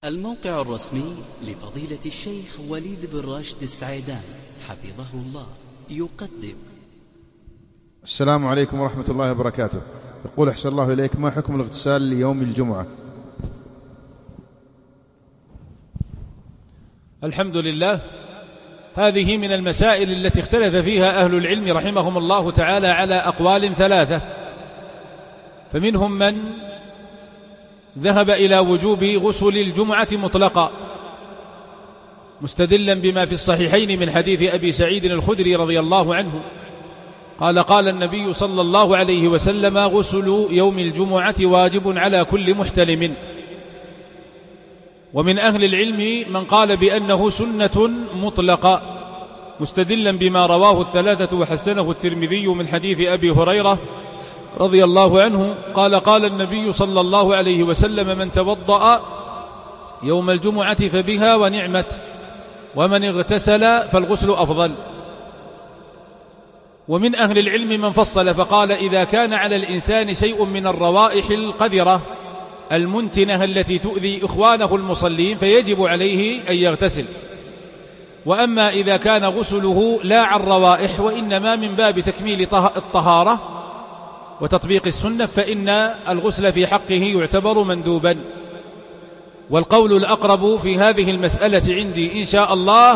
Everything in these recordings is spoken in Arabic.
الموقع الرسمي لفضيلة الشيخ وليد بن راشد السعيدان حفظه الله يقدم. السلام عليكم ورحمة الله وبركاته. يقول أحسن الله إليك، ما حكم الاغتسال ليوم الجمعة؟ الحمد لله، هذه من المسائل التي اختلف فيها أهل العلم رحمهم الله تعالى على أقوال ثلاثة، فمنهم من ذهب إلى وجوب غسل الجمعة مطلقا مستدلا بما في الصحيحين من حديث أبي سعيد الخدري رضي الله عنه قال: قال النبي صلى الله عليه وسلم: غسل يوم الجمعة واجب على كل محتلم. ومن أهل العلم من قال بأنه سنة مطلقة مستدلا بما رواه الثلاثة وحسنه الترمذي من حديث أبي هريرة رضي الله عنه قال: قال النبي صلى الله عليه وسلم: من توضأ يوم الجمعة فبها ونعمت، ومن اغتسل فالغسل أفضل. ومن أهل العلم من فصل فقال: إذا كان على الإنسان شيء من الروائح القذرة المنتنة التي تؤذي إخوانه المصلين فيجب عليه أن يغتسل. وأما إذا كان غسله لا عن روائح وإنما من باب تكميل الطهارة وتطبيق السنة فإن الغسل في حقه يعتبر مندوبا. والقول الأقرب في هذه المسألة عندي إن شاء الله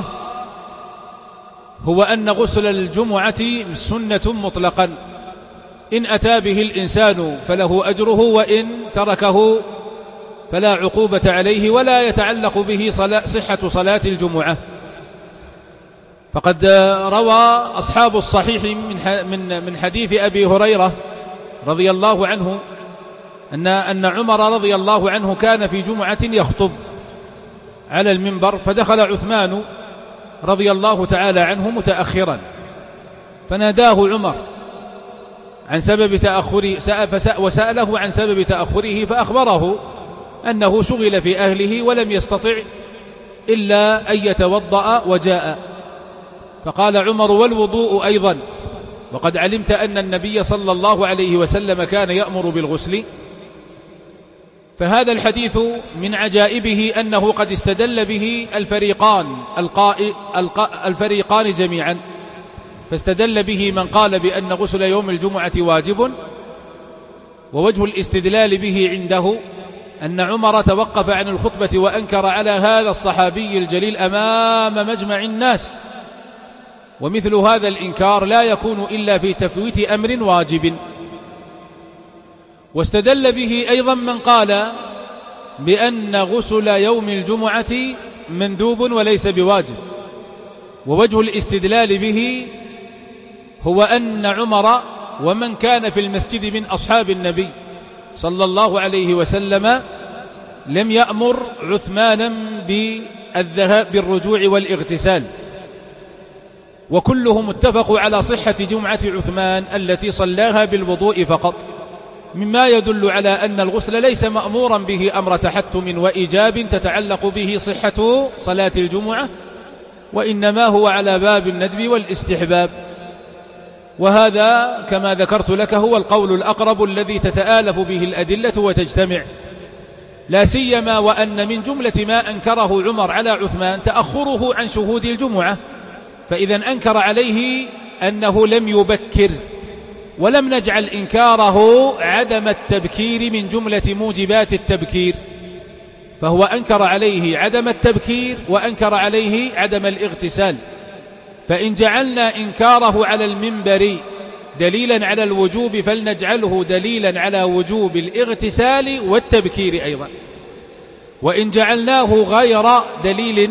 هو أن غسل الجمعة سنة مطلقا، إن أتى به الإنسان فله أجره، وإن تركه فلا عقوبة عليه ولا يتعلق به صحة صلاة الجمعة. فقد روى أصحاب الصحيح من حديث أبي هريرة رضي الله عنه أن عمر رضي الله عنه كان في جمعة يخطب على المنبر، فدخل عثمان رضي الله تعالى عنه متأخرا، فناداه عمر عن سبب تأخره وسأله عن سبب تأخره، فأخبره أنه شغل في أهله ولم يستطع إلا أن يتوضأ وجاء. فقال عمر: والوضوء أيضا، وقد علمت أن النبي صلى الله عليه وسلم كان يأمر بالغسل. فهذا الحديث من عجائبه أنه قد استدل به الفريقان جميعا، فاستدل به من قال بأن غسل يوم الجمعة واجب، ووجه الاستدلال به عنده أن عمر توقف عن الخطبة وأنكر على هذا الصحابي الجليل أمام مجمع الناس، ومثل هذا الإنكار لا يكون إلا في تفويت أمر واجب. واستدل به أيضا من قال بأن غسل يوم الجمعة مندوب وليس بواجب، ووجه الاستدلال به هو أن عمر ومن كان في المسجد من أصحاب النبي صلى الله عليه وسلم لم يأمر عثمانا بالذهاب بالرجوع والاغتسال، وكلهم اتفقوا على صحة جمعة عثمان التي صلاها بالوضوء فقط، مما يدل على أن الغسل ليس مأمورا به أمر تحتم وإيجاب تتعلق به صحة صلاة الجمعة، وإنما هو على باب الندب والاستحباب. وهذا كما ذكرت لك هو القول الأقرب الذي تتآلف به الأدلة وتجتمع، لا سيما وأن من جملة ما أنكره عمر على عثمان تأخره عن شهود الجمعة، فإذا أنكر عليه أنه لم يبكر، ولم نجعل إنكاره عدم التبكير من جملة موجبات التبكير، فهو أنكر عليه عدم التبكير وأنكر عليه عدم الاغتسال. فإن جعلنا إنكاره على المنبر دليلا على الوجوب فلنجعله دليلا على وجوب الاغتسال والتبكير أيضا، وإن جعلناه غير دليل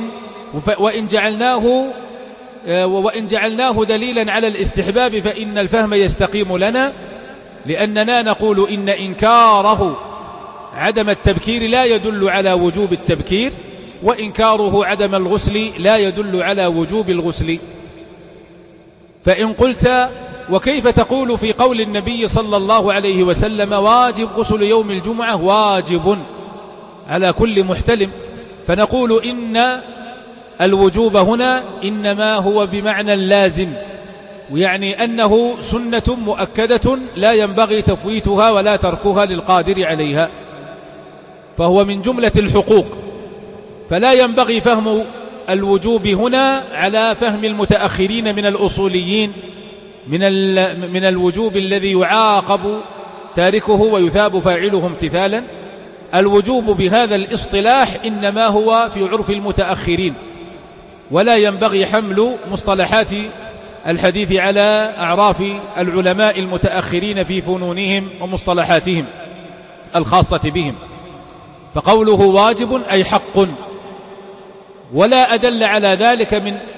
وإن جعلناه دليلا على الاستحباب فإن الفهم يستقيم لنا، لأننا نقول إن إنكاره عدم التبكير لا يدل على وجوب التبكير، وإنكاره عدم الغسل لا يدل على وجوب الغسل. فإن قلت: وكيف تقول في قول النبي صلى الله عليه وسلم واجب غسل يوم الجمعة واجب على كل محتلم؟ فنقول إن الوجوب هنا إنما هو بمعنى اللازم، ويعني أنه سنة مؤكدة لا ينبغي تفويتها ولا تركها للقادر عليها، فهو من جملة الحقوق فلا ينبغي فهم الوجوب هنا على فهم المتأخرين من الأصوليين من الوجوب الذي يعاقب تاركه ويثاب فاعله امتثالا. الوجوب بهذا الاصطلاح إنما هو في عرف المتأخرين، ولا ينبغي حمل مصطلحات الحديث على أعراف العلماء المتأخرين في فنونهم ومصطلحاتهم الخاصة بهم. فقوله واجب أي حق، ولا أدل على ذلك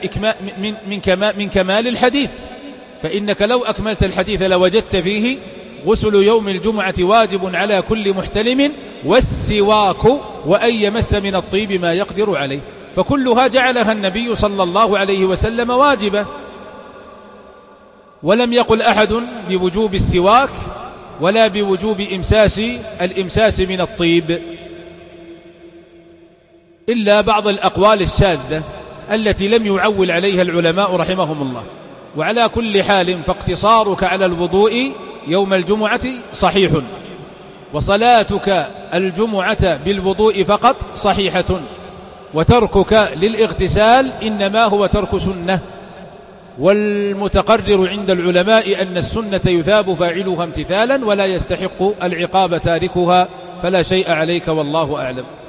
من كمال الحديث، فإنك لو أكملت الحديث لوجدت فيه غسل يوم الجمعة واجب على كل محتلم، والسواك وأن يمس من الطيب ما يقدر عليه، فكلها جعلها النبي صلى الله عليه وسلم واجبة، ولم يقل أحد بوجوب السواك ولا بوجوب الإمساس من الطيب، إلا بعض الأقوال الشاذة التي لم يعول عليها العلماء رحمهم الله. وعلى كل حال فاقتصارك على الوضوء يوم الجمعة صحيح، وصلاتك الجمعة بالوضوء فقط صحيحة، وتركك للاغتسال إنما هو ترك سنة، والمتقرر عند العلماء أن السنة يثاب فاعلها امتثالا ولا يستحق العقاب تاركها، فلا شيء عليك والله أعلم.